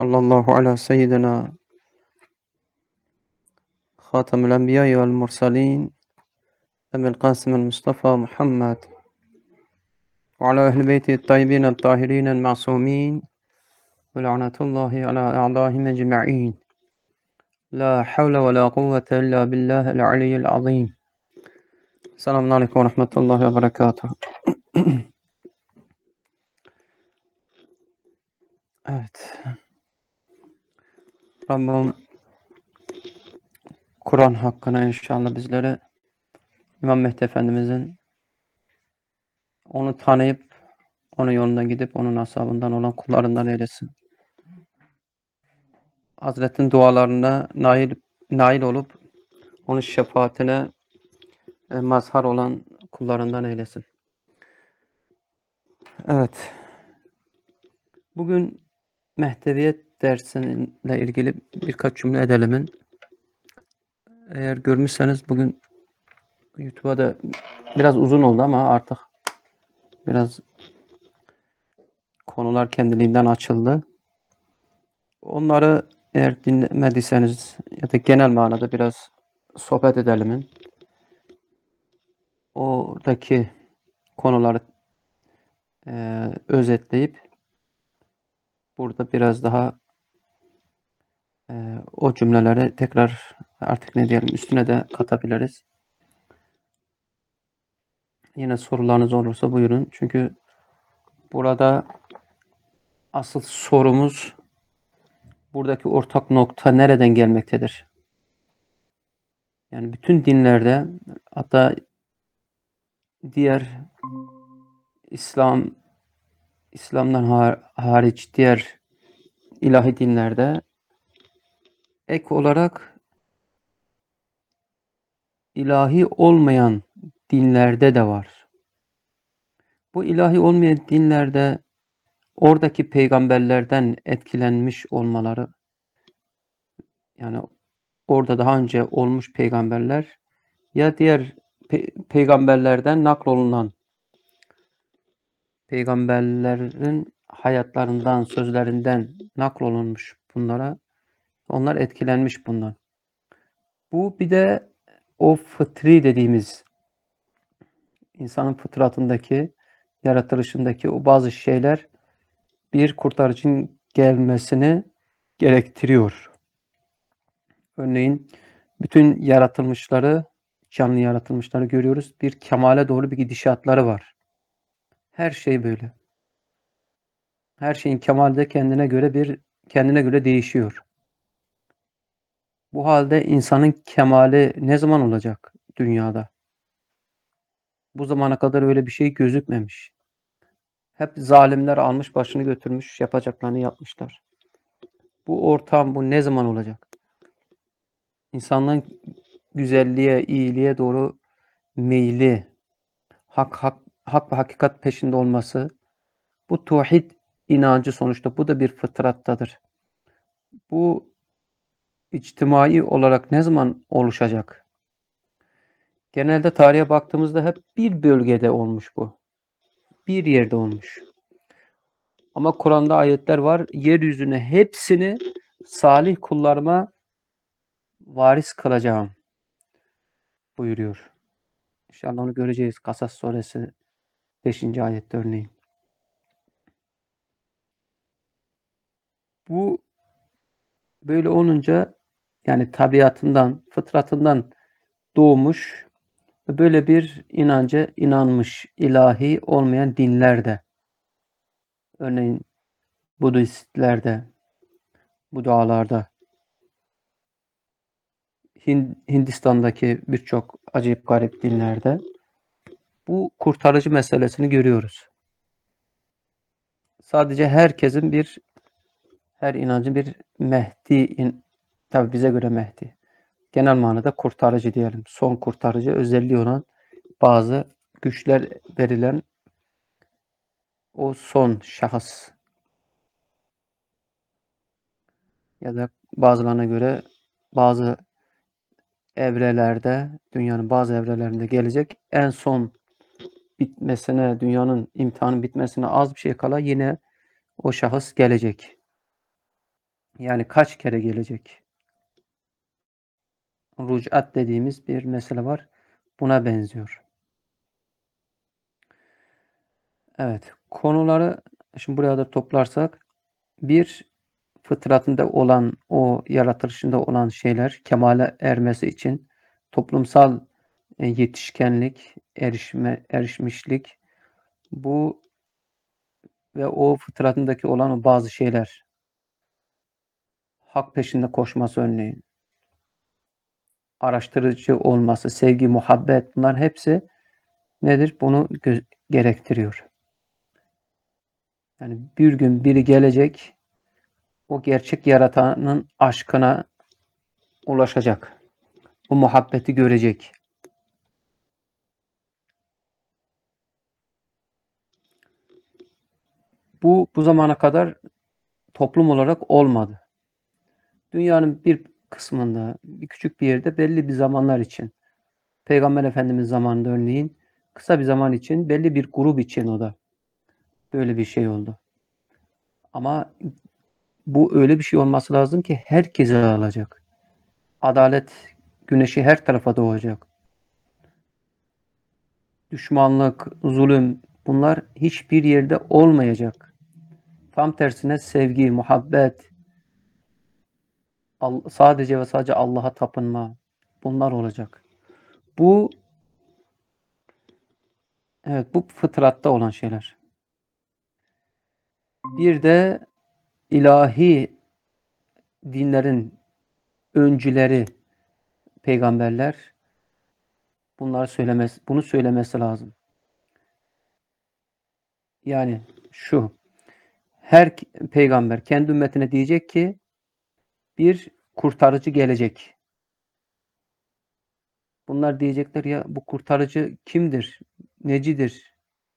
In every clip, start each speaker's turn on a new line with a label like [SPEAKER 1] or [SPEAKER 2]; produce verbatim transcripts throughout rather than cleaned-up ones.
[SPEAKER 1] Sallallahu ala seyyidina Hatemül Enbiya'i vel Mursalin Ebil Kasım'ül Mustafa Muhammed ve ala ehl-i beyti tayyibin tahirin ma'sumin ve la'natullahi ala a'dahim ecma'in. La havle ve la kuvvete illa billahil aliyyil azim. Selamun aleyküm ve rahmetullahi ve berekatuhu. Evet. Rabbim Kur'an hakkında inşallah bizlere İmam Mehdi Efendimizin onu tanıyıp onun yolundan gidip onun ashabından olan kullarından eylesin. Hazretin dualarına nail nail olup onun şefaatine e, mazhar olan kullarından eylesin. Evet. Bugün Mehdeviyet dersiyle ilgili birkaç cümle edelim. Eğer görmüşseniz bugün YouTube'a da biraz uzun oldu ama artık biraz konular kendiliğinden açıldı. Onları eğer dinlemediyseniz ya da genel manada biraz sohbet edelim. Oradaki konuları e, özetleyip burada biraz daha e, o cümleleri tekrar artık ne diyelim üstüne de katabiliriz. Yine sorularınız olursa buyurun. Çünkü burada asıl sorumuz buradaki ortak nokta nereden gelmektedir? Yani bütün dinlerde hatta diğer İslam İslam'dan hariç diğer ilahi dinlerde ek olarak ilahi olmayan dinlerde de var. Bu ilahi olmayan dinlerde oradaki peygamberlerden etkilenmiş olmaları, yani orada daha önce olmuş peygamberler ya diğer pe- peygamberlerden naklolunan peygamberlerin hayatlarından, sözlerinden naklolunmuş bunlara. Onlar etkilenmiş bundan. Bu bir de o fıtri dediğimiz insanın fıtratındaki, yaratılışındaki o bazı şeyler bir kurtarıcının gelmesini gerektiriyor. Örneğin bütün yaratılmışları, canlı yaratılmışları görüyoruz. Bir kemale doğru bir gidişatları var. Her şey böyle. Her şeyin kemali de kendine göre bir kendine göre değişiyor. Bu halde insanın kemali ne zaman olacak dünyada? Bu zamana kadar öyle bir şey gözükmemiş. Hep zalimler almış başını götürmüş, yapacaklarını yapmışlar. Bu ortam bu ne zaman olacak? İnsanlığın güzelliğe, iyiliğe doğru meyli, hak, hak, hak ve hakikat peşinde olması, bu tevhid inancı sonuçta bu da bir fıtrattadır. Bu içtimai olarak ne zaman oluşacak? Genelde tarihe baktığımızda hep bir bölgede olmuş bu. Bir yerde olmuş. Ama Kur'an'da ayetler var. Yeryüzüne hepsini salih kullarıma varis kılacağım buyuruyor. İnşallah onu göreceğiz. Kasas suresi beşinci ayette örneğin. Bu böyle olunca yani tabiatından, fıtratından doğmuş ve böyle bir inanca inanmış ilahi olmayan dinlerde, örneğin Budistlerde, Budalarda, Hindistan'daki birçok acayip garip dinlerde bu kurtarıcı meselesini görüyoruz. Sadece herkesin bir, her inancın bir Mehdi, tabi bize göre Mehdi. Genel manada kurtarıcı diyelim. Son kurtarıcı özelliği olan bazı güçler verilen o son şahıs. Ya da bazılarına göre bazı evrelerde, dünyanın bazı evrelerinde gelecek en son bitmesine, dünyanın imtihanın bitmesine az bir şey kala yine o şahıs gelecek. Yani kaç kere gelecek? Rüc'at dediğimiz bir mesele var. Buna benziyor. Evet. Konuları şimdi buraya da toplarsak, bir, fıtratında olan, o yaratılışında olan şeyler kemale ermesi için toplumsal e, yetişkenlik, erişme, erişmişlik, bu ve o fıtratındaki olan o bazı şeyler, hak peşinde koşması örneğin, araştırıcı olması, sevgi, muhabbet, bunlar hepsi nedir? Bunu gerektiriyor. Yani bir gün biri gelecek, o gerçek yaratanın aşkına ulaşacak. O muhabbeti görecek. Bu bu zamana kadar toplum olarak olmadı. Dünyanın bir kısmında, bir küçük bir yerde belli bir zamanlar için, Peygamber Efendimiz zamanında örneğin kısa bir zaman için, belli bir grup için o da böyle bir şey oldu. Ama bu öyle bir şey olması lazım ki herkese alacak. Adalet güneşi her tarafa doğacak. Düşmanlık, zulüm, bunlar hiçbir yerde olmayacak. Tam tersine sevgi, muhabbet, sadece ve sadece Allah'a tapınma, bunlar olacak. Bu, evet, bu fıtratta olan şeyler. Bir de ilahi dinlerin öncüleri, peygamberler, bunlar söylemesi, bunu söylemesi lazım. Yani şu, her peygamber kendi ümmetine diyecek ki bir kurtarıcı gelecek. Bunlar diyecekler ya, bu kurtarıcı kimdir? Necidir?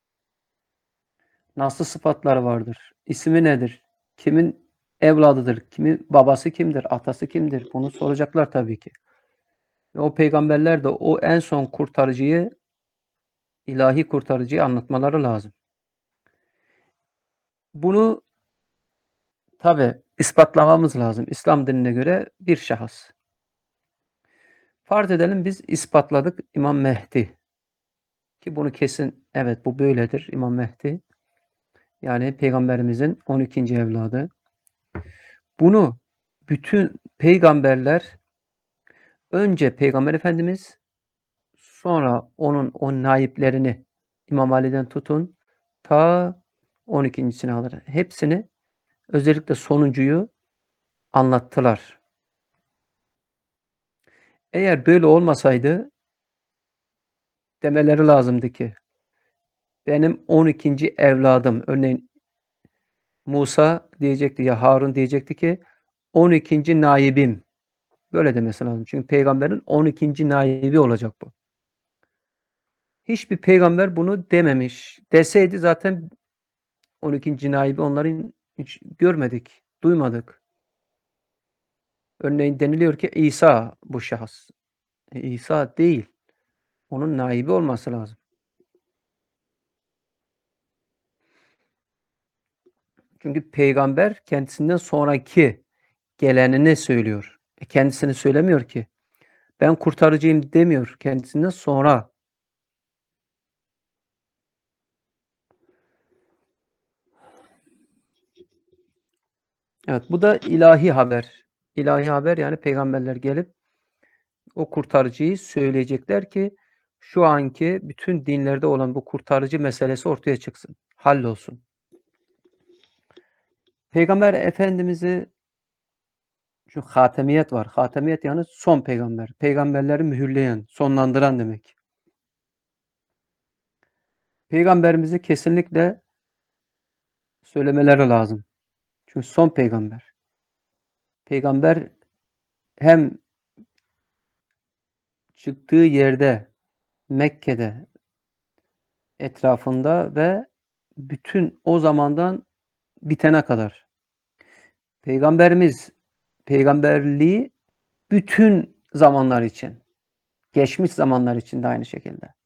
[SPEAKER 1] Nasıl sıfatları vardır? İsmi nedir? Kimin evladıdır? Kimin babası kimdir? Atası kimdir? Bunu soracaklar tabii ki. Ve o peygamberler de o en son kurtarıcıyı, ilahi kurtarıcıyı anlatmaları lazım. Bunu tabii ispatlamamız lazım. İslam dinine göre bir şahıs. Farz edelim biz ispatladık İmam Mehdi. Ki bunu kesin, evet, bu böyledir İmam Mehdi. Yani Peygamberimizin on ikinci evladı. Bunu bütün peygamberler, önce Peygamber Efendimiz, sonra onun o naiplerini, İmam Ali'den tutun ta on ikincisine alır. Hepsini, özellikle sonuncuyu anlattılar. Eğer böyle olmasaydı demeleri lazımdı ki benim on ikinci evladım, örneğin Musa diyecekti ya Harun diyecekti ki on ikinci naibim. Böyle demesi lazım. Çünkü peygamberin on ikinci naibi olacak bu. Hiçbir peygamber bunu dememiş. Deseydi zaten on ikinci naibi onların hiç görmedik, duymadık. Örneğin deniliyor ki İsa bu şahıs. E, İsa değil. Onun naibi olması lazım. Çünkü peygamber kendisinden sonraki gelenini söylüyor. E, kendisini söylemiyor ki. Ben kurtarıcıyım demiyor. Kendisinden sonra. Evet, bu da ilahi haber. İlahi haber, yani peygamberler gelip o kurtarıcıyı söyleyecekler ki şu anki bütün dinlerde olan bu kurtarıcı meselesi ortaya çıksın. Hallolsun. Peygamber Efendimiz'i, şu hatemiyet var. Hatemiyet yani son peygamber. Peygamberleri mühürleyen, sonlandıran demek. Peygamberimizi kesinlikle söylemeleri lazım. Çünkü son peygamber. Peygamber hem çıktığı yerde, Mekke'de, etrafında ve bütün o zamandan bitene kadar. Peygamberimiz peygamberliği bütün zamanlar için. Geçmiş zamanlar için de aynı şekilde.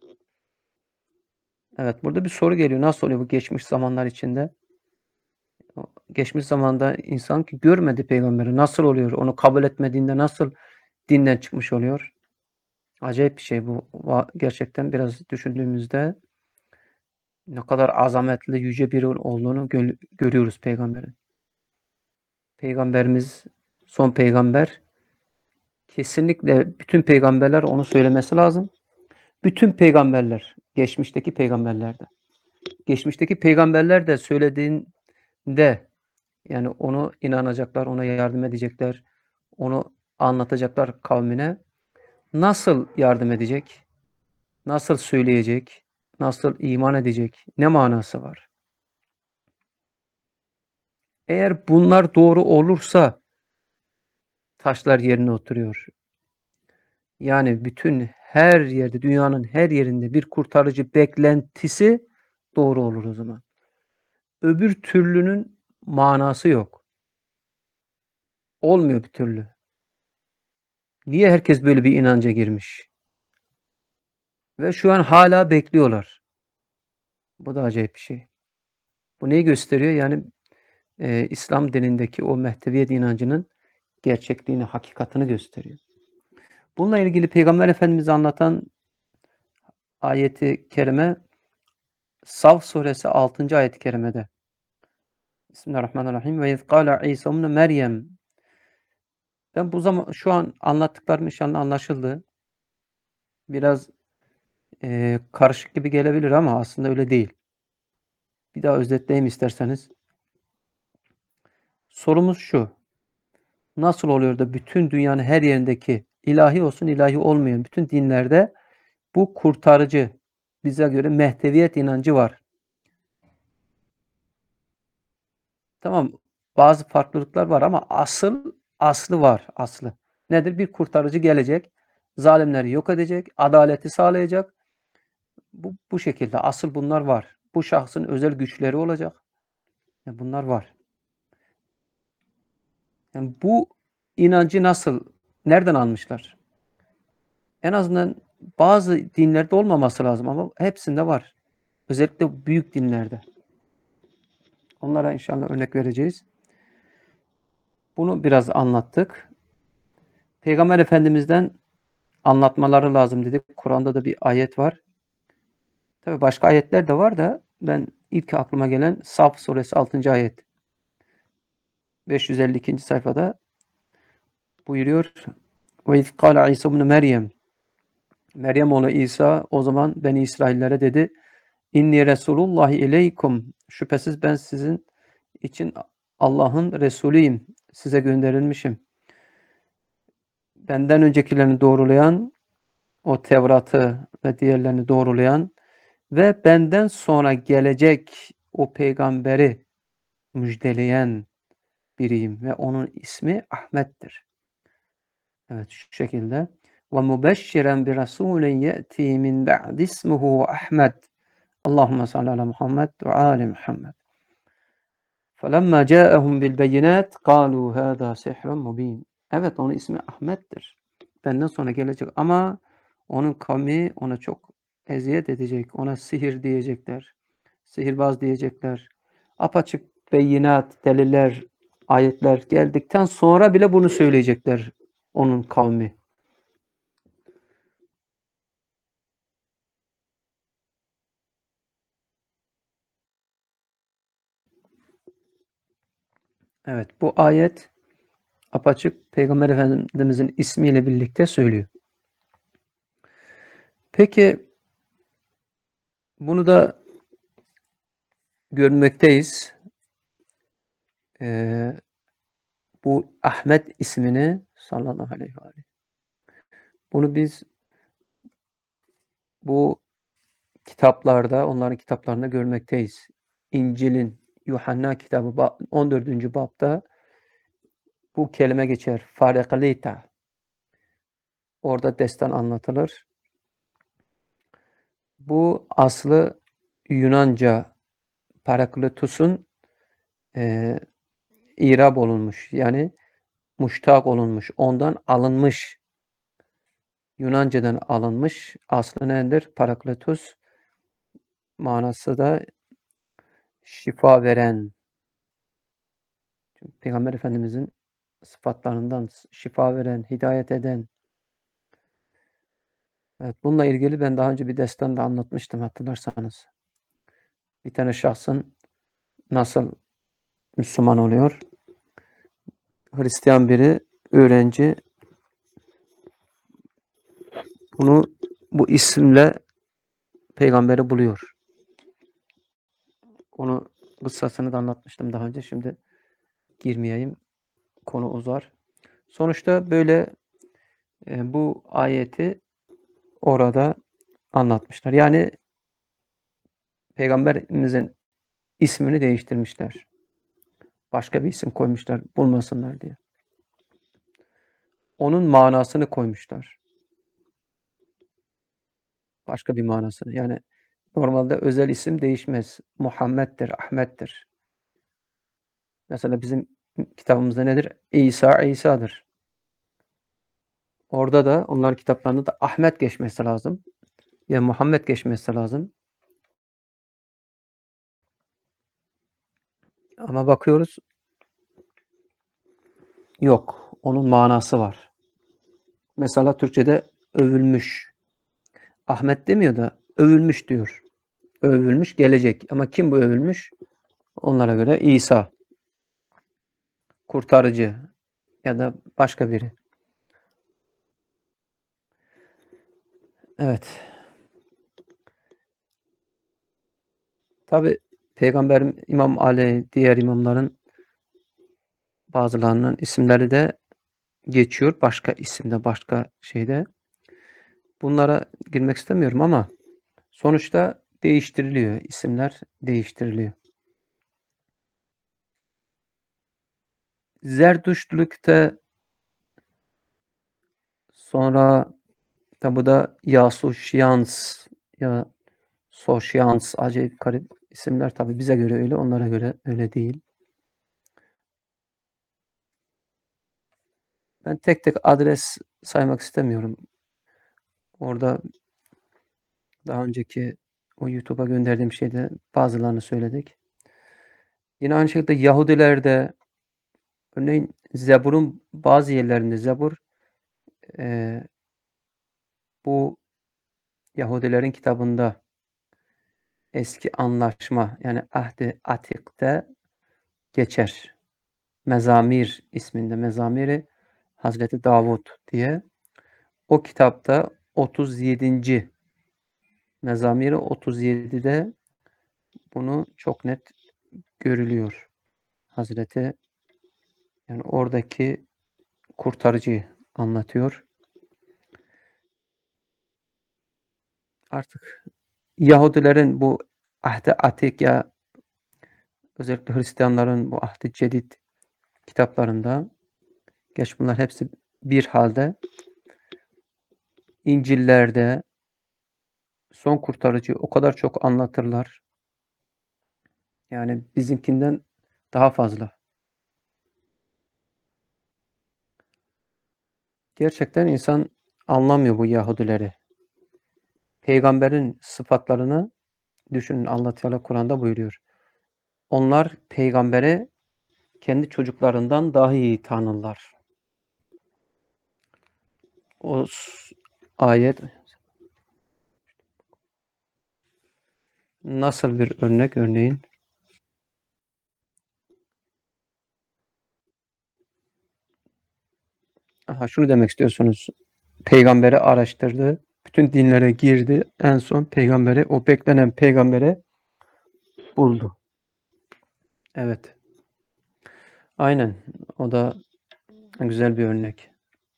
[SPEAKER 1] Evet, burada bir soru geliyor. Nasıl oluyor bu geçmiş zamanlar içinde? Geçmiş zamanda insan ki görmedi peygamberi. Nasıl oluyor? Onu kabul etmediğinde nasıl dinden çıkmış oluyor? Acayip bir şey bu. Gerçekten biraz düşündüğümüzde ne kadar azametli, yüce biri olduğunu gö- görüyoruz peygamberin. Peygamberimiz son peygamber. Kesinlikle bütün peygamberler onu söylemesi lazım. Bütün peygamberler, geçmişteki peygamberler de. Geçmişteki peygamberler de söylediğinde yani onu inanacaklar, ona yardım edecekler, onu anlatacaklar kavmine. Nasıl yardım edecek? Nasıl söyleyecek? Nasıl iman edecek? Ne manası var? Eğer bunlar doğru olursa taşlar yerine oturuyor. Yani bütün her yerde, dünyanın her yerinde bir kurtarıcı beklentisi doğru olur o zaman. Öbür türlünün manası yok. Olmuyor bir türlü. Niye herkes böyle bir inanca girmiş? Ve şu an hala bekliyorlar. Bu da acayip bir şey. Bu neyi gösteriyor? Yani e, İslam dinindeki o mehdeviyet inancının gerçekliğini, hakikatini gösteriyor. Bununla ilgili Peygamber Efendimiz'i anlatan ayeti kerime Sav suresi altıncı ayet-i kerimede. Bismillahirrahmanirrahim. Ve iz kâle İsa ibn Meryem. Ben bu zaman şu an anlattıklarım inşallah anlaşıldı. Biraz e, karışık gibi gelebilir ama aslında öyle değil. Bir daha özetleyeyim isterseniz. Sorumuz şu. Nasıl oluyor da bütün dünyanın her yerindeki ilahi olsun ilahi olmayan bütün dinlerde bu kurtarıcı bize göre mehdeviyet inancı var. Tamam, bazı farklılıklar var ama asıl aslı var, aslı. Nedir? Bir kurtarıcı gelecek, zalimleri yok edecek, adaleti sağlayacak. Bu, bu şekilde asıl bunlar var. Bu şahsın özel güçleri olacak. Yani bunlar var. Yani bu inancı nasıl, nereden almışlar? En azından bazı dinlerde olmaması lazım ama hepsinde var. Özellikle büyük dinlerde. Onlara inşallah örnek vereceğiz. Bunu biraz anlattık. Peygamber Efendimiz'den anlatmaları lazım dedik. Kur'an'da da bir ayet var. Tabii başka ayetler de var da ben ilk aklıma gelen Saf suresi altıncı ayet. beş yüz elli ikinci sayfada buyuruyor. Ve iz kâle İsa ibn Meryem. Meryem oğlu İsa o zaman Beni İsraillere dedi. İnni Resulullah ileykum. Şüphesiz ben sizin için Allah'ın Resulüyüm. Size gönderilmişim. Benden öncekilerini doğrulayan, o Tevrat'ı ve diğerlerini doğrulayan ve benden sonra gelecek o peygamberi müjdeleyen biriyim ve onun ismi Ahmet'tir. Evet şu şekilde. Ve mubeşşiren bi rasulin ye'ti min ba'di ismuhu Ahmed. Allahumme salli ala Muhammed ve ali Muhammed. فَلَمَّا جَاءَهُمْ بِالْبَيِّنَاتِ قَالُوا هَذَا سِحْرٌ مُب۪ينٌ. Evet onun ismi Ahmet'tir. Benden sonra gelecek ama onun kavmi ona çok eziyet edecek. Ona sihir diyecekler. Sihirbaz diyecekler. Apaçık beyinat, deliller, ayetler geldikten sonra bile bunu söyleyecekler onun kavmi. Evet bu ayet apaçık Peygamber Efendimizin ismiyle birlikte söylüyor. Peki bunu da görmekteyiz. Ee, bu Ahmet ismini sallallahu aleyhi ve sellem. Bunu biz bu kitaplarda, onların kitaplarında görmekteyiz. İncil'in Yuhanna kitabı on dördüncü babda bu kelime geçer. Faraklita. Orada destan anlatılır. Bu aslı Yunanca Parakletus'un e, irab olunmuş. Yani muştak olunmuş. Ondan alınmış. Yunanca'dan alınmış. Aslı nedir? Parakletus manası da şifa veren Çünkü Peygamber Efendimizin sıfatlarından şifa veren, hidayet eden. Evet, bununla ilgili ben daha önce bir destan da anlatmıştım hatırlarsanız. Bir tane şahsın nasıl Müslüman oluyor? Hristiyan biri, öğrenci bunu bu isimle peygamberi buluyor. Onu kıssasını da anlatmıştım daha önce. Şimdi girmeyeyim. Konu uzar. Sonuçta böyle e, bu ayeti orada anlatmışlar. Yani Peygamberimizin ismini değiştirmişler. Başka bir isim koymuşlar bulmasınlar diye. Onun manasını koymuşlar. Başka bir manasını. Yani normalde özel isim değişmez. Muhammed'dir, Ahmet'tir. Mesela bizim kitabımızda nedir? İsa, İsa'dır. Orada da onların kitaplarında da Ahmet geçmesi lazım. Ya Muhammed geçmesi lazım. Ama bakıyoruz yok. Onun manası var. Mesela Türkçe'de övülmüş. Ahmet demiyor da övülmüş diyor. Övülmüş gelecek. Ama kim bu övülmüş? Onlara göre İsa. Kurtarıcı ya da başka biri. Evet. Tabi Peygamberim İmam Ali, diğer imamların bazılarının isimleri de geçiyor. Başka isimde, başka şeyde. Bunlara girmek istemiyorum ama sonuçta değiştiriliyor. İsimler değiştiriliyor. Zerdüştlükte sonra tabi bu da Yasushians ya Soşyans acayip garip isimler tabi bize göre öyle, onlara göre öyle değil. Ben tek tek adres saymak istemiyorum. Orada daha önceki o YouTube'a gönderdiğim şeyde bazılarını söyledik. Yine aynı şekilde Yahudilerde örneğin Zebur'un bazı yerlerinde Zebur e, bu Yahudilerin kitabında eski anlaşma yani Ahd-i Atik'te geçer. Mezamir isminde Mezamiri Hazreti Davud diye. O kitapta otuz yedinci Mezamiri otuz yedide bunu çok net görülüyor. Hazreti yani oradaki kurtarıcıyı anlatıyor. Artık Yahudilerin bu Ahd-i Atik ya özellikle Hristiyanların bu Ahd-i Cedid kitaplarında geç bunlar hepsi bir halde İncil'lerde son kurtarıcıyı o kadar çok anlatırlar. Yani bizimkinden daha fazla. Gerçekten insan anlamıyor bu Yahudileri. Peygamberin sıfatlarını düşünün, Allah Teala Kur'an'da buyuruyor. Onlar peygamberi kendi çocuklarından daha iyi tanırlar. O ayet nasıl bir örnek örneğin? Aha, şunu demek istiyorsunuz. Peygamberi araştırdı. Bütün dinlere girdi. En son peygamberi, o beklenen peygamberi buldu. Evet. Aynen. O da güzel bir örnek.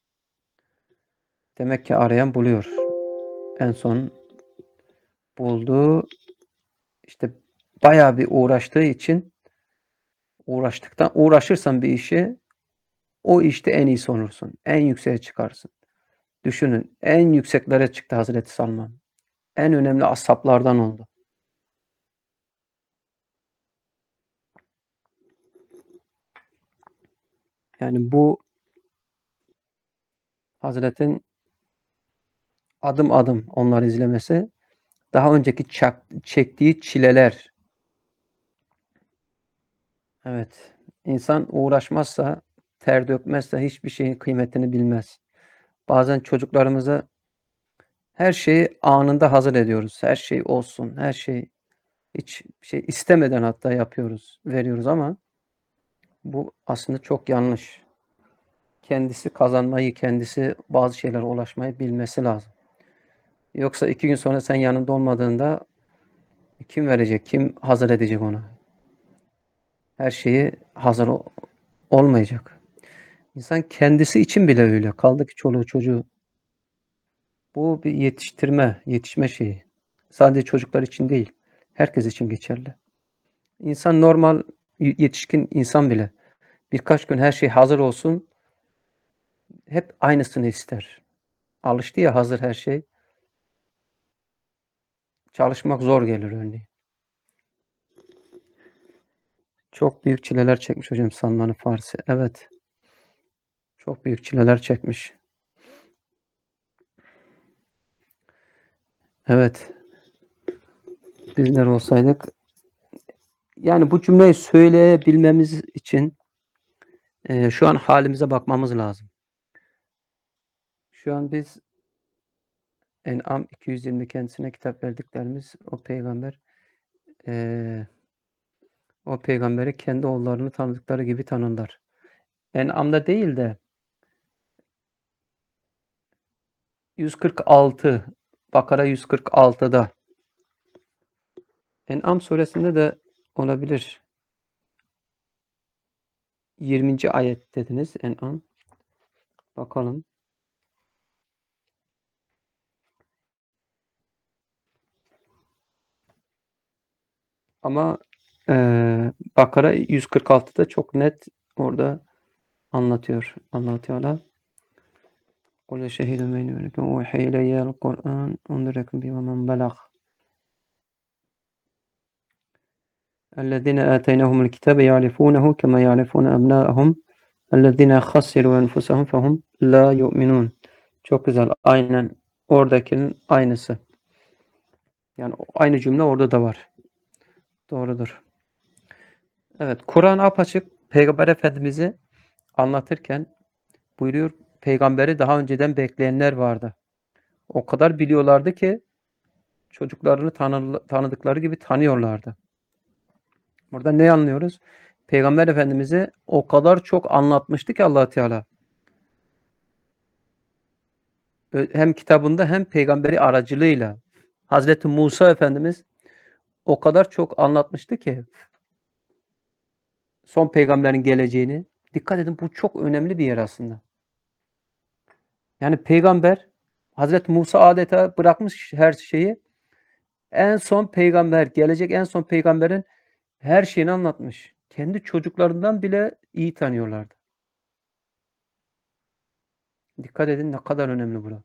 [SPEAKER 1] Demek ki arayan buluyor. En son buldu. İşte bayağı bir uğraştığı için uğraştıktan uğraşırsan bir işi o işte en iyisi olursun. En yükseğe çıkarsın. Düşünün. En yükseklere çıktı Hazreti Salman. En önemli ashablardan oldu. Yani bu Hazretin adım adım onları izlemesi daha önceki çak, çektiği çileler. Evet. İnsan uğraşmazsa, ter dökmezse hiçbir şeyin kıymetini bilmez. Bazen çocuklarımıza her şeyi anında hazır ediyoruz. Her şey olsun, her şey hiç şey istemeden hatta yapıyoruz, veriyoruz ama bu aslında çok yanlış. Kendisi kazanmayı, kendisi bazı şeylere ulaşmayı bilmesi lazım. Yoksa iki gün sonra sen yanında olmadığında kim verecek, kim hazır edecek ona? Her şeyi hazır olmayacak. İnsan kendisi için bile öyle. Kaldı ki çoluğu çocuğu. Bu bir yetiştirme, yetişme şeyi. Sadece çocuklar için değil, herkes için geçerli. İnsan normal yetişkin insan bile birkaç gün her şey hazır olsun, hep aynısını ister. Alıştı ya hazır her şey. Çalışmak zor gelir örneğin. Çok büyük çileler çekmiş hocam Salman-ı Farisi. Evet. Çok büyük çileler çekmiş. Evet. Bizler olsaydık yani bu cümleyi söyleyebilmemiz için e, şu an halimize bakmamız lazım. Şu an biz En'am iki yüz yirmi kendisine kitap verdiklerimiz o peygamber e, o peygamberi kendi oğullarını tanıdıkları gibi tanırlar. En'am'da değil de yüz kırk altı Bakara yüz kırk altıda En'am suresinde de olabilir. yirminci ayet dediniz En'am. Bakalım. Ama e, Bakara yüz kırk altıda çok net orada anlatıyor. Allah Teala. Kul şehidun beyni ve lekum uhiye ileyyel Kur'an undirekum bi ve men belag. Ellezine ataynahumul kitabe ya'rifunehu kema ya'rifune ebnâehum. Ellezine khasiru enfusahum fehum la yu'minun. Çok güzel. Aynen oradakinin aynısı. Yani aynı cümle orada da var. Doğrudur. Evet. Kur'an apaçık Peygamber Efendimiz'i anlatırken buyuruyor, peygamberi daha önceden bekleyenler vardı. O kadar biliyorlardı ki çocuklarını tanı, tanıdıkları gibi tanıyorlardı. Burada ne anlıyoruz? Peygamber Efendimiz'i o kadar çok anlatmıştı ki Allah Teala. Hem kitabında hem peygamberi aracılığıyla. Hazreti Musa Efendimiz o kadar çok anlatmıştı ki son peygamberin geleceğini. Dikkat edin, bu çok önemli bir yer aslında. Yani peygamber Hazreti Musa adeta bırakmış her şeyi. En son peygamber, gelecek en son peygamberin her şeyini anlatmış. Kendi çocuklarından bile iyi tanıyorlardı. Dikkat edin ne kadar önemli bu.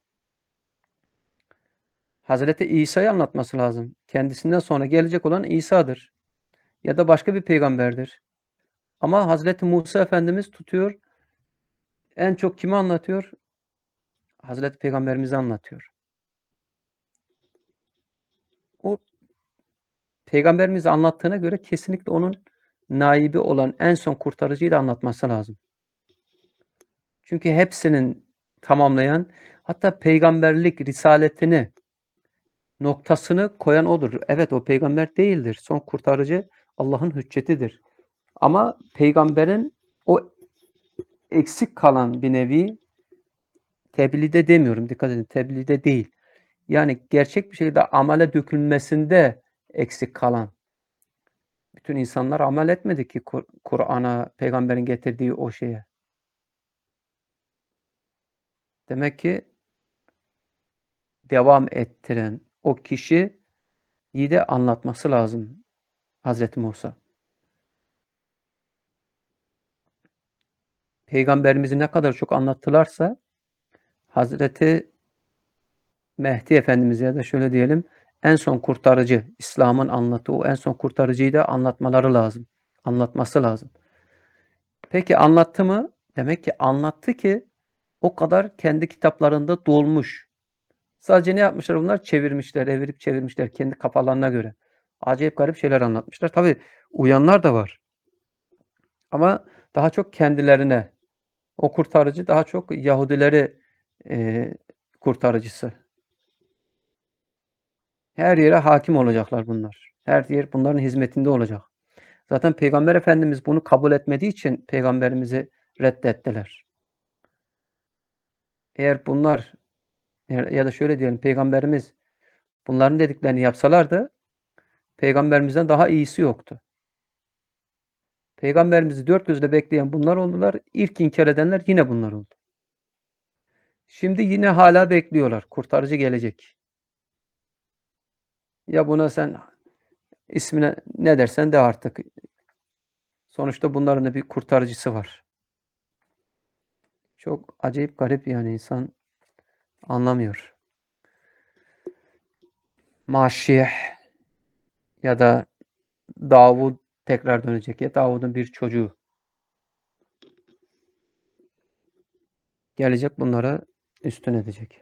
[SPEAKER 1] Hazreti İsa'yı anlatması lazım. Kendisinden sonra gelecek olan İsa'dır. Ya da başka bir peygamberdir. Ama Hazreti Musa Efendimiz tutuyor, en çok kimi anlatıyor? Hazreti Peygamberimizi anlatıyor. O Peygamberimizi anlattığına göre kesinlikle onun naibi olan en son kurtarıcıyı da anlatması lazım. Çünkü hepsinin tamamlayan, hatta peygamberlik risaletini, noktasını koyan odur. Evet, o peygamber değildir. Son kurtarıcı Allah'ın hüccetidir. Ama peygamberin o eksik kalan bir nevi, tebliğde demiyorum, dikkat edin, tebliğde değil. Yani gerçek bir şekilde amele dökülmesinde eksik kalan. Bütün insanlar amel etmedi ki Kur'an'a, peygamberin getirdiği o şeye. Demek ki devam ettiren o kişiyi de anlatması lazım Hazreti Musa. Peygamberimizi ne kadar çok anlattılarsa Hazreti Mehdi Efendimiz, ya da şöyle diyelim, en son kurtarıcı, İslam'ın anlattığı o en son kurtarıcıyı da anlatmaları lazım. Anlatması lazım. Peki anlattı mı? Demek ki anlattı ki o kadar kendi kitaplarında dolmuş. Sadece ne yapmışlar bunlar? Çevirmişler, evirip çevirmişler kendi kafalarına göre. Acayip garip şeyler anlatmışlar. Tabii uyanlar da var. Ama daha çok kendilerine, o kurtarıcı daha çok Yahudileri e, kurtarıcısı. Her yere hakim olacaklar bunlar. Her yer bunların hizmetinde olacak. Zaten Peygamber Efendimiz bunu kabul etmediği için Peygamberimizi reddettiler. Eğer bunlar ya da şöyle diyelim, Peygamberimiz bunların dediklerini yapsalardı Peygamberimizden daha iyisi yoktu. Peygamberimizi dört gözle bekleyen bunlar oldular. İlk inkar edenler yine bunlar oldu. Şimdi yine hala bekliyorlar. Kurtarıcı gelecek. Ya buna sen ismine ne dersen de artık. Sonuçta bunların da bir kurtarıcısı var. Çok acayip garip, yani insan anlamıyor. Maşiyeh ya da Davud tekrar dönecek ya Davud'un bir çocuğu gelecek, bunlara üstün edecek.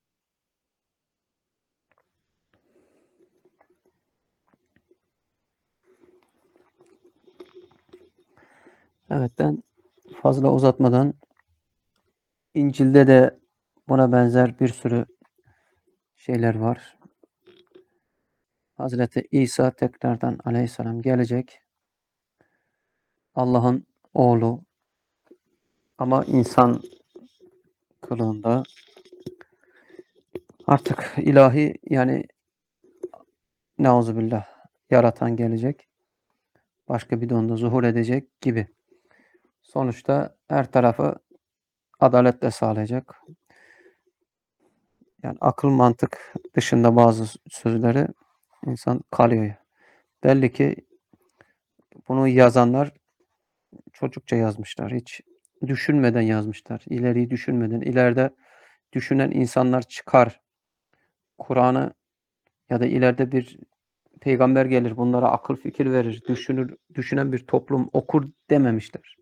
[SPEAKER 1] Evet, ben fazla uzatmadan İncil'de de buna benzer bir sürü şeyler var. Hazreti İsa tekrardan aleyhisselam gelecek. Allah'ın oğlu ama insan kılığında. Artık ilahi, yani neuzubillah, yaratan gelecek. Başka bir donda zuhur edecek gibi. Sonuçta her tarafı adaletle sağlayacak. Yani akıl mantık dışında bazı sözleri insan kalıyor. Belli ki bunu yazanlar çocukça yazmışlar. Hiç düşünmeden yazmışlar. İleriyi düşünmeden. İleride düşünen insanlar çıkar. Kur'an'ı ya da ileride bir peygamber gelir, bunlara akıl fikir verir, düşünür, düşünen bir toplum okur dememişler.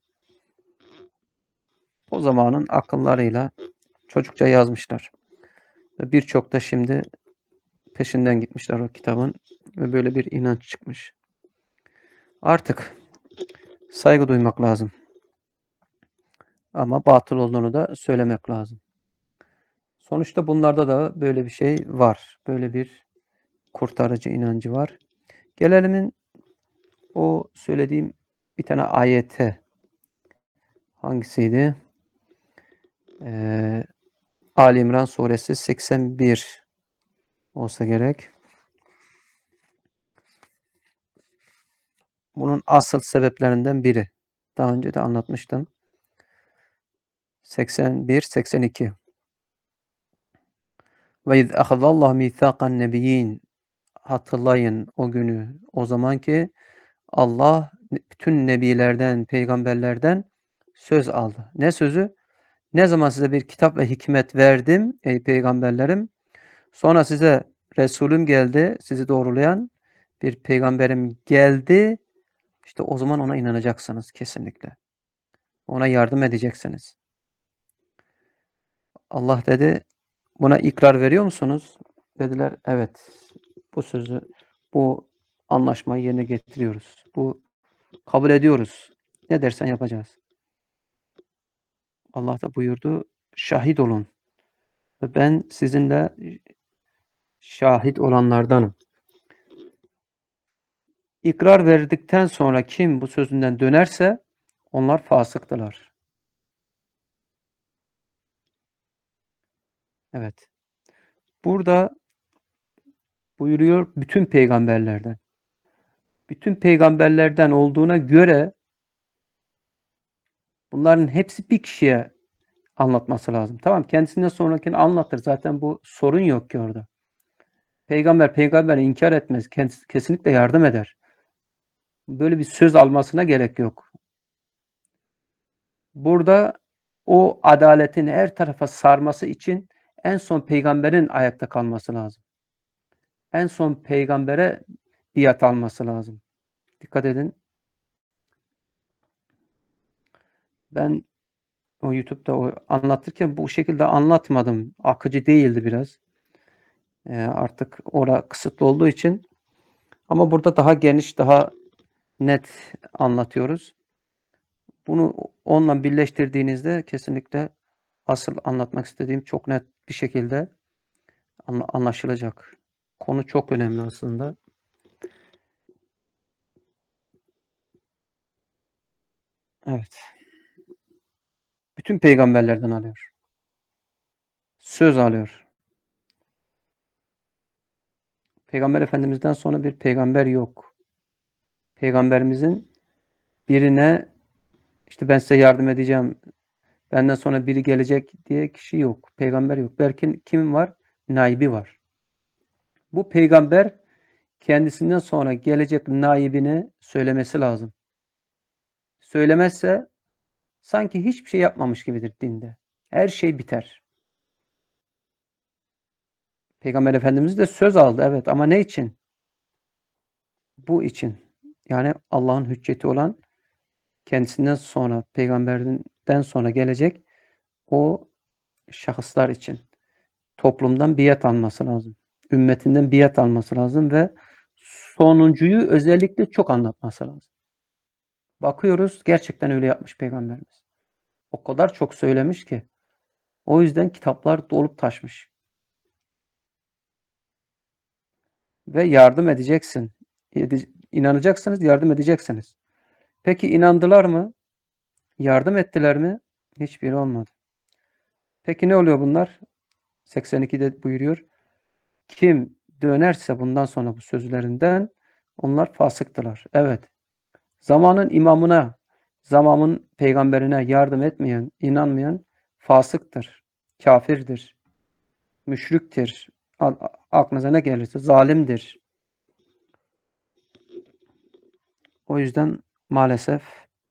[SPEAKER 1] O zamanın akıllarıyla çocukça yazmışlar. Ve birçok da şimdi peşinden gitmişler o kitabın ve böyle bir inanç çıkmış. Artık saygı duymak lazım. Ama batıl olduğunu da söylemek lazım. Sonuçta bunlarda da böyle bir şey var. Böyle bir kurtarıcı inancı var. Gelelim o söylediğim bir tane ayete. Hangisiydi? Ee, Ali İmran suresi seksen bir olsa gerek. Bunun asıl sebeplerinden biri. Daha önce de anlatmıştım. seksen bir seksen iki. Ve iz ahazallahu mithaqan nebiyyin. Hatırlayın o günü, o zaman ki Allah bütün nebilerden, peygamberlerden söz aldı. Ne sözü? Ne zaman size bir kitap ve hikmet verdim ey peygamberlerim, sonra size Resulüm geldi, sizi doğrulayan bir peygamberim geldi. İşte o zaman ona inanacaksınız kesinlikle. Ona yardım edeceksiniz. Allah dedi, buna ikrar veriyor musunuz? Dediler, evet. Bu sözü, bu anlaşmayı yerine getiriyoruz. Bu kabul ediyoruz. Ne dersen yapacağız. Allah da buyurdu, şahit olun. Ve ben sizinle şahit olanlardanım. İkrar verdikten sonra kim bu sözünden dönerse onlar fasıktılar. Evet. Burada buyuruyor bütün peygamberlerden. Bütün peygamberlerden olduğuna göre bunların hepsi bir kişiye anlatması lazım. Tamam, kendisinden sonrakini anlatır. Zaten bu sorun yok ki orada. Peygamber peygamberi inkar etmez. Kendisi kesinlikle yardım eder. Böyle bir söz almasına gerek yok. Burada o adaletin her tarafa sarması için en son peygamberin ayakta kalması lazım. En son peygambere biat alması lazım. Dikkat edin. Ben o YouTube'da o anlatırken bu şekilde anlatmadım. Akıcı değildi biraz. Ee, artık orada kısıtlı olduğu için. Ama burada daha geniş, daha net anlatıyoruz. Bunu onunla birleştirdiğinizde kesinlikle asıl anlatmak istediğim çok net bir şekilde anlaşılacak. Konu çok önemli aslında. Evet. Bütün peygamberlerden alıyor. Söz alıyor. Peygamber Efendimiz'den sonra bir peygamber yok. Peygamberimizin birine işte ben size yardım edeceğim, benden sonra biri gelecek diye kişi yok. Peygamber yok. Belki kim var? Naibi var. Bu peygamber kendisinden sonra gelecek naibine söylemesi lazım. Söylemezse sanki hiçbir şey yapmamış gibidir dinde. Her şey biter. Peygamber Efendimiz de söz aldı, evet, ama ne için? Bu için. Yani Allah'ın hücceti olan kendisinden sonra, peygamberden sonra gelecek o şahıslar için. Toplumdan biat alması lazım. Ümmetinden biat alması lazım ve sonuncuyu özellikle çok anlatması lazım. Bakıyoruz, gerçekten öyle yapmış Peygamberimiz. O kadar çok söylemiş ki. O yüzden kitaplar dolup taşmış. Ve yardım edeceksin. İnanacaksınız, yardım edeceksiniz. Peki inandılar mı? Yardım ettiler mi? Hiçbiri olmadı. Peki ne oluyor bunlar? seksen ikide buyuruyor. Kim dönerse bundan sonra bu sözlerinden onlar fasıktılar. Evet. Zamanın imamına, zamanın peygamberine yardım etmeyen, inanmayan fasıktır, kafirdir, müşriktir. Aklınıza ne gelirse zalimdir. O yüzden maalesef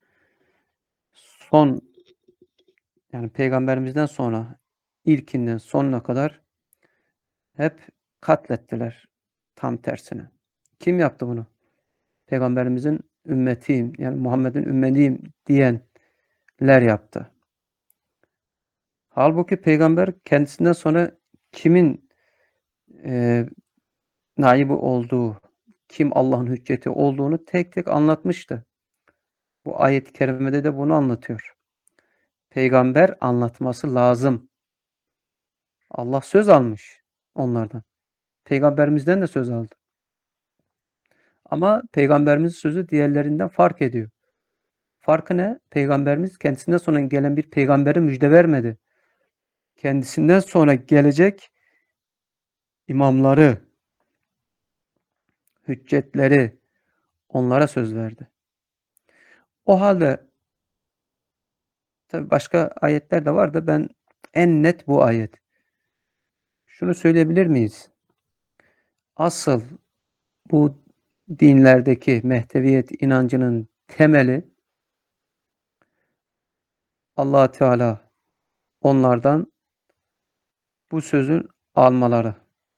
[SPEAKER 1] son, yani peygamberimizden sonra ilkinden sonuna kadar hep katlettiler. Tam tersine. Kim yaptı bunu? Peygamberimizin ümmetiyim, yani Muhammed'in ümmetiyim diyenler yaptı. Halbuki peygamber kendisinden sonra kimin e, naibi olduğu, kim Allah'ın hücceti olduğunu tek tek anlatmıştı. Bu ayet-i kerimede de bunu anlatıyor. Peygamber anlatması lazım. Allah söz almış onlardan. Peygamberimizden de söz aldı. Ama peygamberimizin sözü diğerlerinden fark ediyor. Farkı ne? Peygamberimiz kendisinden sonra gelen bir peygambere müjde vermedi. Kendisinden sonra gelecek imamları, hüccetleri onlara söz verdi. O halde tabii başka ayetler de var da ben en net bu ayet. Şunu söyleyebilir miyiz? Asıl bu dinlerdeki mehdeviyet inancının temeli Allah Teala onlardan bu sözün almaları.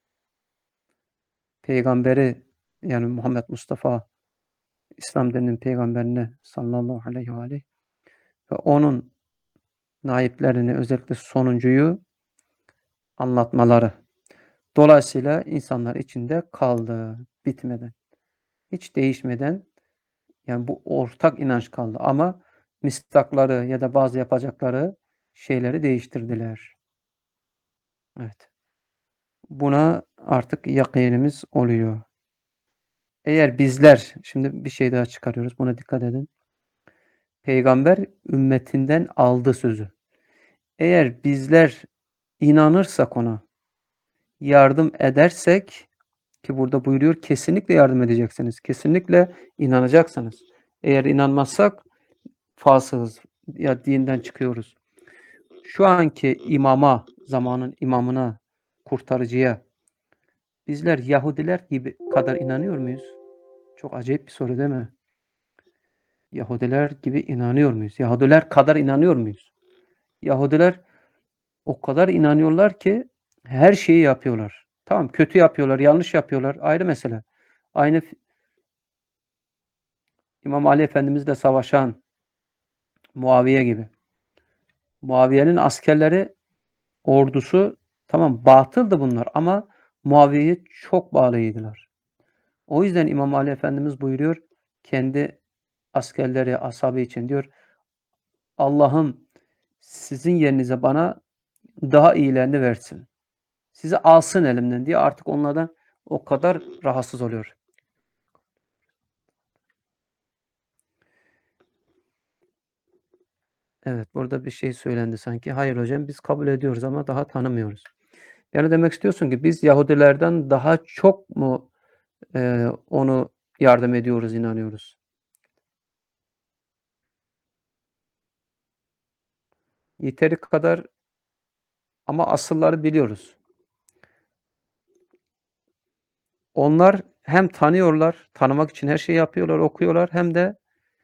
[SPEAKER 1] Peygamberi, yani Muhammed Mustafa, İslam dininin peygamberine sallallahu aleyhi ve aleyh ve onun naiplerini, özellikle sonuncuyu anlatmaları. Dolayısıyla insanlar içinde kaldı, bitmeden, hiç değişmeden, yani bu ortak inanç kaldı ama mistakları ya da bazı yapacakları şeyleri değiştirdiler. Evet. Buna artık yakinimiz oluyor. Eğer bizler, şimdi bir şey daha çıkarıyoruz, buna dikkat edin. Peygamber ümmetinden aldı sözü. Eğer bizler inanırsak ona, yardım edersek, ki burada buyuruyor, kesinlikle yardım edeceksiniz. Kesinlikle inanacaksınız. Eğer inanmazsak fasığız, ya dinden çıkıyoruz. Şu anki imama, zamanın imamına, kurtarıcıya bizler Yahudiler gibi kadar inanıyor muyuz? Çok acayip bir soru değil mi? Yahudiler gibi inanıyor muyuz? Yahudiler kadar inanıyor muyuz? Yahudiler o kadar inanıyorlar ki her şeyi yapıyorlar. Tamam, kötü yapıyorlar, yanlış yapıyorlar, ayrı mesele. Aynı İmam Ali Efendimizle savaşan Muaviye gibi. Muaviye'nin askerleri, ordusu, tamam batıldı bunlar ama Muaviye'ye çok bağlıydılar. O yüzden İmam Ali Efendimiz buyuruyor, kendi askerleri, ashabı için diyor, Allah'ım sizin yerinize bana daha iyilerini versin. Sizi alsın elimden diye artık onlardan o kadar rahatsız oluyor. Evet, burada bir şey söylendi sanki. Hayır hocam, biz kabul ediyoruz ama daha tanımıyoruz. Yani demek istiyorsun ki biz Yahudilerden daha çok mu e, onu yardım ediyoruz, inanıyoruz? Yeteri kadar ama asılları biliyoruz. Onlar hem tanıyorlar, tanımak için her şeyi yapıyorlar, okuyorlar, hem de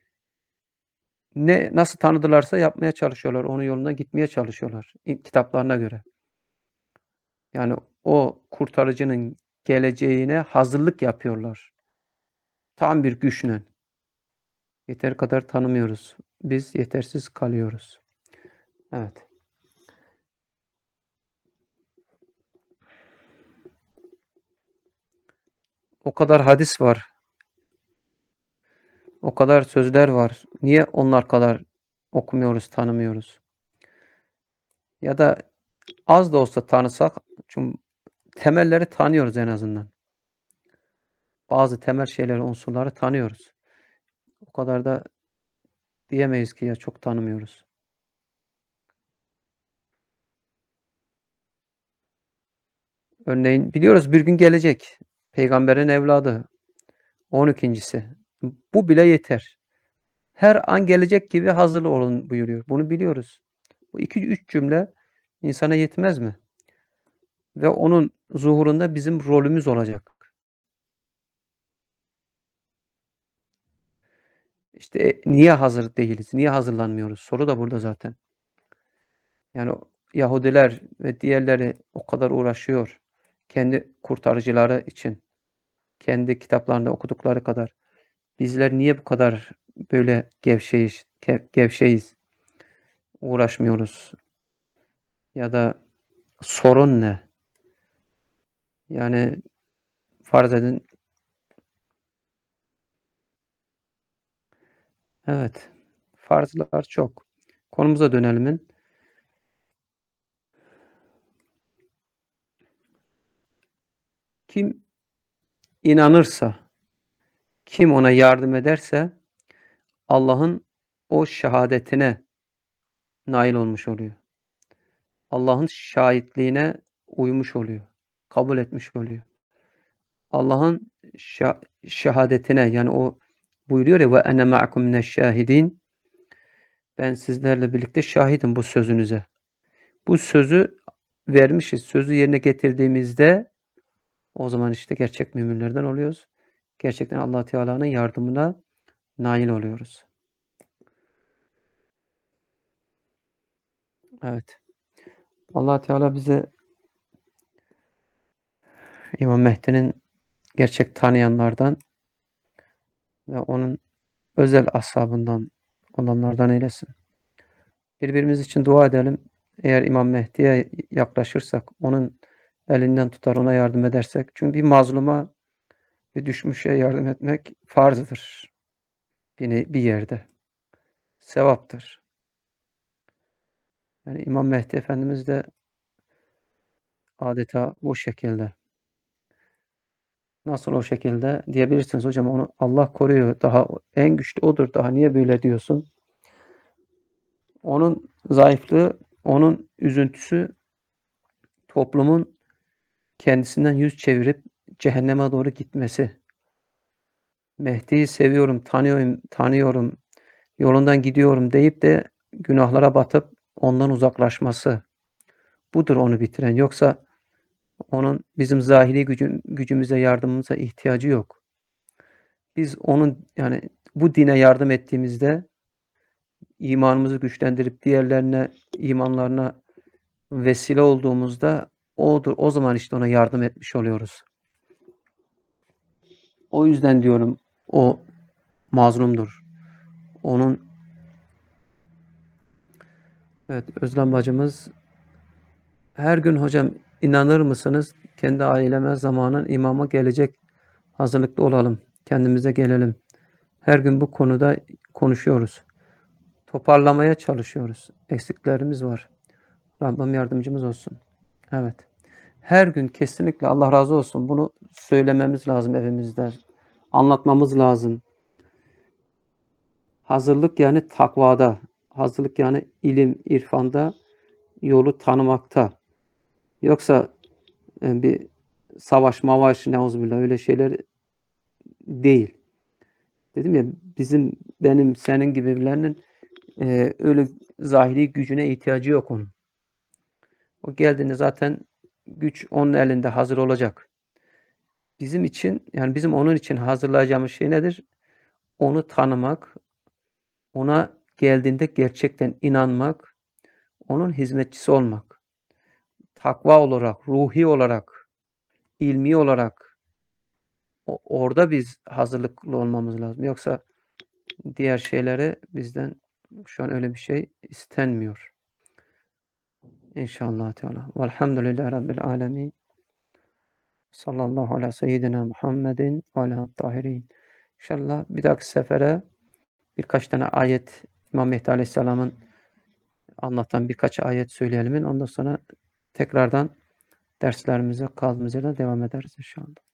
[SPEAKER 1] ne nasıl tanıdılarsa yapmaya çalışıyorlar. Onun yoluna gitmeye çalışıyorlar kitaplarına göre. Yani o kurtarıcının geleceğine hazırlık yapıyorlar. Tam bir güçle. Yeteri kadar tanımıyoruz. Biz yetersiz kalıyoruz. Evet. O kadar hadis var. O kadar sözler var. Niye onlar kadar okumuyoruz, tanımıyoruz? Ya da az da olsa tanısak, çünkü temelleri tanıyoruz en azından. Bazı temel şeyleri, unsurları tanıyoruz. O kadar da diyemeyiz ki ya çok tanımıyoruz. Örneğin biliyoruz bir gün gelecek. Peygamberin evladı. on ikincisi. Bu bile yeter. Her an gelecek gibi hazır olun buyuruyor. Bunu biliyoruz. Bu iki üç cümle insana yetmez mi? Ve onun zuhurunda bizim rolümüz olacak. İşte e, niye hazır değiliz? Niye hazırlanmıyoruz? Soru da burada zaten. Yani Yahudiler ve diğerleri o kadar uğraşıyor. Kendi kurtarıcıları için. Kendi kitaplarında okudukları kadar. Bizler niye bu kadar böyle gevşeyiz, gevşeyiz, uğraşmıyoruz? Ya da sorun ne? Yani farz edin, evet, farzlar çok. Konumuza dönelim. Kim inanırsa, kim ona yardım ederse Allah'ın o şehadetine nail olmuş oluyor. Allah'ın şahitliğine uymuş oluyor. Kabul etmiş oluyor. Allah'ın şehadetine, yani o buyuruyor ya ve ene ma'akum mineşşahidin, ben sizlerle birlikte şahidim bu sözünüze. Bu sözü vermişiz. Sözü yerine getirdiğimizde o zaman işte gerçek müminlerden oluyoruz. Gerçekten Allah Teala'nın yardımına nail oluyoruz. Evet. Allah Teala bize İmam Mehdi'nin gerçek tanıyanlardan ve onun özel ashabından olanlardan eylesin. Birbirimiz için dua edelim. Eğer İmam Mehdi'ye yaklaşırsak, onun elinden tutar, ona yardım edersek. Çünkü bir mazluma, bir düşmüşe yardım etmek farzdır. Bir, bir yerde. Sevaptır. Yani İmam Mehdi Efendimiz de adeta bu şekilde. Nasıl o şekilde diyebilirsiniz hocam, onu Allah koruyor. Daha en güçlü odur. Daha niye böyle diyorsun? Onun zayıflığı, onun üzüntüsü toplumun kendisinden yüz çevirip cehenneme doğru gitmesi. Mehdi'yi seviyorum, tanıyorum, tanıyorum, yolundan gidiyorum deyip de günahlara batıp ondan uzaklaşması. Budur onu bitiren. Yoksa onun bizim zahiri gücüm, gücümüze, yardımımıza ihtiyacı yok. Biz onun, yani bu dine yardım ettiğimizde, imanımızı güçlendirip diğerlerine imanlarına vesile olduğumuzda odur. O zaman işte ona yardım etmiş oluyoruz. O yüzden diyorum o mazlumdur. Onun, evet, Özlem bacımız her gün hocam, inanır mısınız, kendi aileme zamanın imama gelecek, hazırlıklı olalım, kendimize gelelim. Her gün bu konuda konuşuyoruz. toparlamaya çalışıyoruz. Eksiklerimiz var. Rabbim yardımcımız olsun. Evet. Her gün kesinlikle Allah razı olsun bunu söylememiz lazım evimizde. Anlatmamız lazım. Hazırlık yani takvada. Hazırlık yani ilim, irfanda, yolu tanımakta. Yoksa e, bir savaş, mavaş, neuzbillah öyle şeyler değil. Dedim ya bizim, benim, senin gibilerinin e, öyle zahiri gücüne ihtiyacı yok onun. O geldiğinde zaten güç onun elinde hazır olacak. Bizim için, yani bizim onun için hazırlayacağımız şey nedir? Onu tanımak, ona geldiğinde gerçekten inanmak, onun hizmetçisi olmak. Takva olarak, ruhi olarak, ilmi olarak o- orada biz hazırlıklı olmamız lazım. Yoksa diğer şeylere bizden şu an öyle bir şey istenmiyor. İnşallah Teala. Velhamdülillahi Rabbil alemin. Sallallahu ala seyyidina Muhammedin ve ala tahirin. İnşallah bir dahaki sefere birkaç tane ayet İmam Mehdi Aleyhisselam'ın anlatan birkaç ayet söyleyelim. Ondan sonra tekrardan derslerimize kaldığımız yerden devam ederiz inşallah.